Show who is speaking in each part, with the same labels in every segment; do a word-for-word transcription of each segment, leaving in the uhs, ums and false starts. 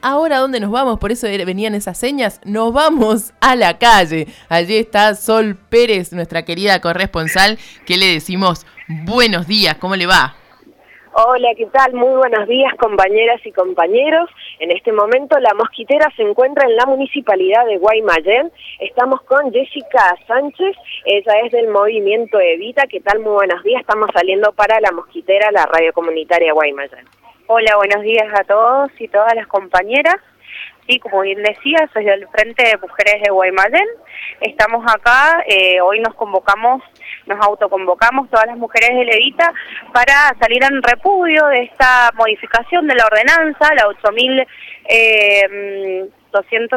Speaker 1: ahora ¿dónde nos vamos? Por eso venían esas señas, nos vamos a la calle. Allí está Sol Pérez, nuestra querida corresponsal, que le decimos buenos días, ¿cómo le va?
Speaker 2: Hola, ¿qué tal? Muy buenos días, compañeras y compañeros. En este momento la mosquitera se encuentra en la municipalidad de Guaymallén. Estamos con Jessica Sánchez, ella es del movimiento Evita. ¿Qué tal? Muy buenos días, estamos saliendo para la mosquitera, la radio comunitaria Guaymallén.
Speaker 3: Hola, buenos días a todos y todas las compañeras. Sí, como bien decía, soy del Frente de Mujeres de Guaymallén. Estamos acá, eh, hoy nos convocamos, nos autoconvocamos todas las mujeres de Evita para salir en repudio de esta modificación de la ordenanza, la ocho mil doscientos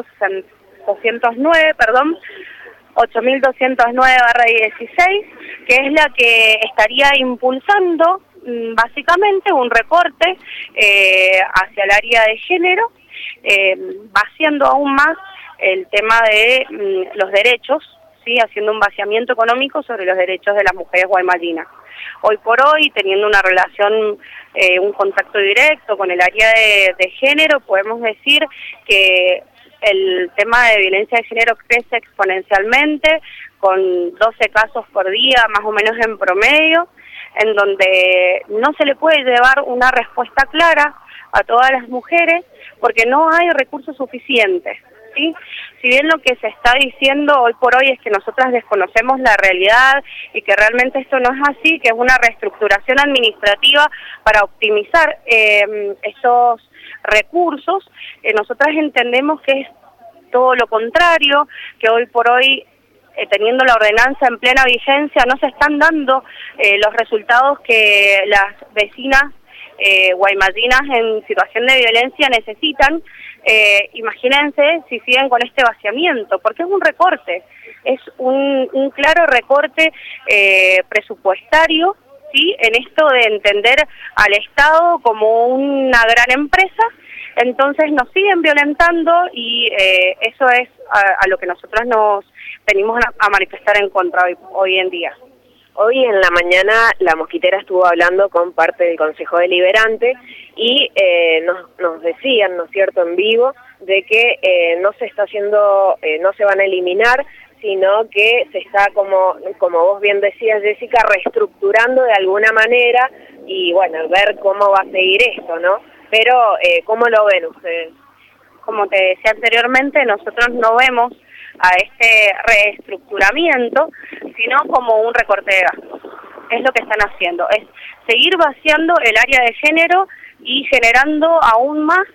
Speaker 3: nueve, perdón, ocho mil doscientos nueve barra dieciséis, que es la que estaría impulsando básicamente un recorte eh, hacia el área de género, eh, vaciando aún más el tema de mm, los derechos, sí, haciendo un vaciamiento económico sobre los derechos de las mujeres guaymallinas. Hoy por hoy, teniendo una relación, eh, un contacto directo con el área de, de género, podemos decir que el tema de violencia de género crece exponencialmente, con doce casos por día, más o menos en promedio, en donde no se le puede llevar una respuesta clara a todas las mujeres porque no hay recursos suficientes, ¿sí? Si bien lo que se está diciendo hoy por hoy es que nosotras desconocemos la realidad y que realmente esto no es así, que es una reestructuración administrativa para optimizar eh, estos recursos, eh, nosotras entendemos que es todo lo contrario, que hoy por hoy Eh, teniendo la ordenanza en plena vigencia, no se están dando eh, los resultados que las vecinas eh, guaymallinas en situación de violencia necesitan. Eh, imagínense si siguen con este vaciamiento, porque es un recorte, es un, un claro recorte eh, presupuestario, ¿sí? En esto de entender al Estado como una gran empresa. Entonces nos siguen violentando y eh, eso es a, a lo que nosotros nos venimos a, a manifestar en contra hoy, hoy en día.
Speaker 2: Hoy en la mañana la mosquitera estuvo hablando con parte del Consejo Deliberante y eh, nos, nos decían, ¿no es cierto?, en vivo, de que eh, no se está haciendo, eh, no se van a eliminar, sino que se está, como, como vos bien decías, Jessica, reestructurando de alguna manera y, bueno, ver cómo va a seguir esto, ¿no? Pero, eh, ¿cómo lo ven ustedes?
Speaker 3: Como te decía anteriormente, nosotros no vemos a este reestructuramiento, sino como un recorte de gastos. Es lo que están haciendo, es seguir vaciando el área de género y generando aún más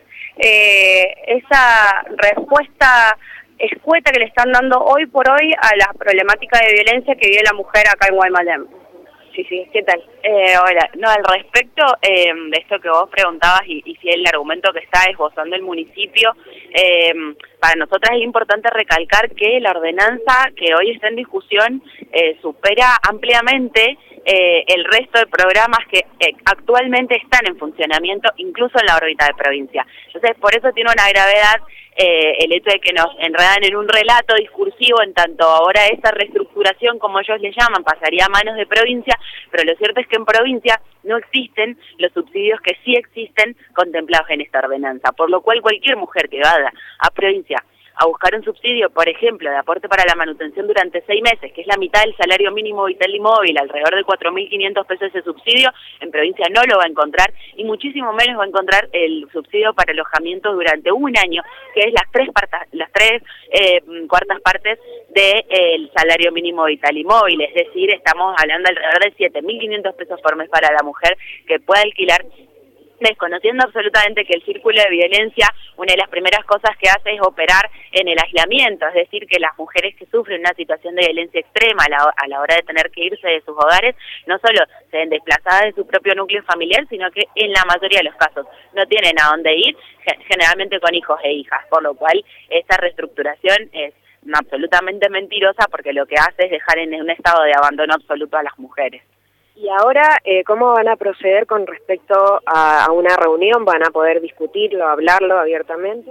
Speaker 3: eh, esa respuesta escueta que le están dando hoy por hoy a la problemática de violencia que vive la mujer acá en Guaymallén.
Speaker 2: Sí, sí, ¿qué tal?
Speaker 4: Eh, hola, no, al respecto eh, de esto que vos preguntabas y, y si el argumento que está esbozando el municipio, eh, para nosotras es importante recalcar que la ordenanza que hoy está en discusión eh, supera ampliamente eh, el resto de programas que eh, actualmente están en funcionamiento, incluso en la órbita de provincia. Entonces, por eso tiene una gravedad Eh, el hecho de que nos enredan en un relato discursivo, en tanto ahora esa reestructuración, como ellos le llaman, pasaría a manos de provincia, pero lo cierto es que en provincia no existen los subsidios que sí existen contemplados en esta ordenanza, por lo cual cualquier mujer que vaya a provincia a buscar un subsidio, por ejemplo, de aporte para la manutención durante seis meses, que es la mitad del salario mínimo vital y móvil, alrededor de cuatro mil quinientos pesos ese subsidio, en provincia no lo va a encontrar, y muchísimo menos va a encontrar el subsidio para alojamiento durante un año, que es las tres, partas, las tres eh, cuartas partes del de, salario mínimo vital y móvil, es decir, estamos hablando alrededor de siete mil quinientos pesos por mes para la mujer que pueda alquilar, desconociendo absolutamente que el círculo de violencia, una de las primeras cosas que hace es operar en el aislamiento, es decir, que las mujeres que sufren una situación de violencia extrema a la, a la hora de tener que irse de sus hogares, no solo se ven desplazadas de su propio núcleo familiar, sino que en la mayoría de los casos no tienen a dónde ir, generalmente con hijos e hijas, por lo cual esta reestructuración es absolutamente mentirosa porque lo que hace es dejar en un estado de abandono absoluto a las mujeres.
Speaker 2: Y ahora, eh, ¿cómo van a proceder con respecto a, a una reunión? ¿Van a poder discutirlo, hablarlo abiertamente?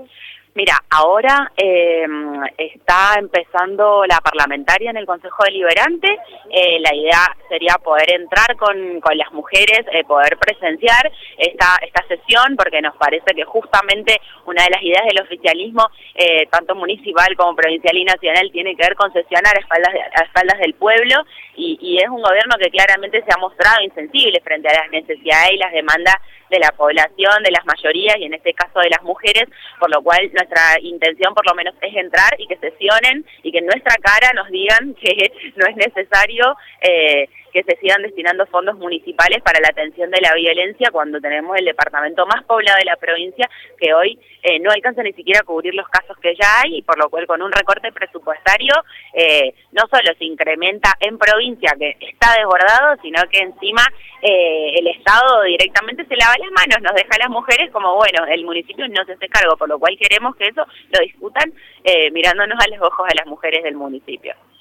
Speaker 4: Mira, ahora eh, está empezando la parlamentaria en el Consejo Deliberante. Eh, la idea sería poder entrar con, con las mujeres, eh, poder presenciar esta, esta sesión, porque nos parece que justamente una de las ideas del oficialismo, eh, tanto municipal como provincial y nacional, tiene que ver con sesionar a espaldas, de, a espaldas del pueblo, y, y es un gobierno que claramente se ha mostrado insensible frente a las necesidades y las demandas de la población, de las mayorías y en este caso de las mujeres, por lo cual nuestra intención por lo menos es entrar y que sesionen y que en nuestra cara nos digan que no es necesario eh, que se sigan destinando fondos municipales para la atención de la violencia cuando tenemos el departamento más poblado de la provincia que hoy eh, no alcanza ni siquiera a cubrir los casos que ya hay, y por lo cual con un recorte presupuestario eh, no solo se incrementa en provincia, que está desbordado, sino que encima eh, el Estado directamente se lava las manos, nos deja a las mujeres como, bueno, el municipio no se hace cargo, por lo cual queremos que eso lo discutan eh, mirándonos a los ojos a las mujeres del municipio.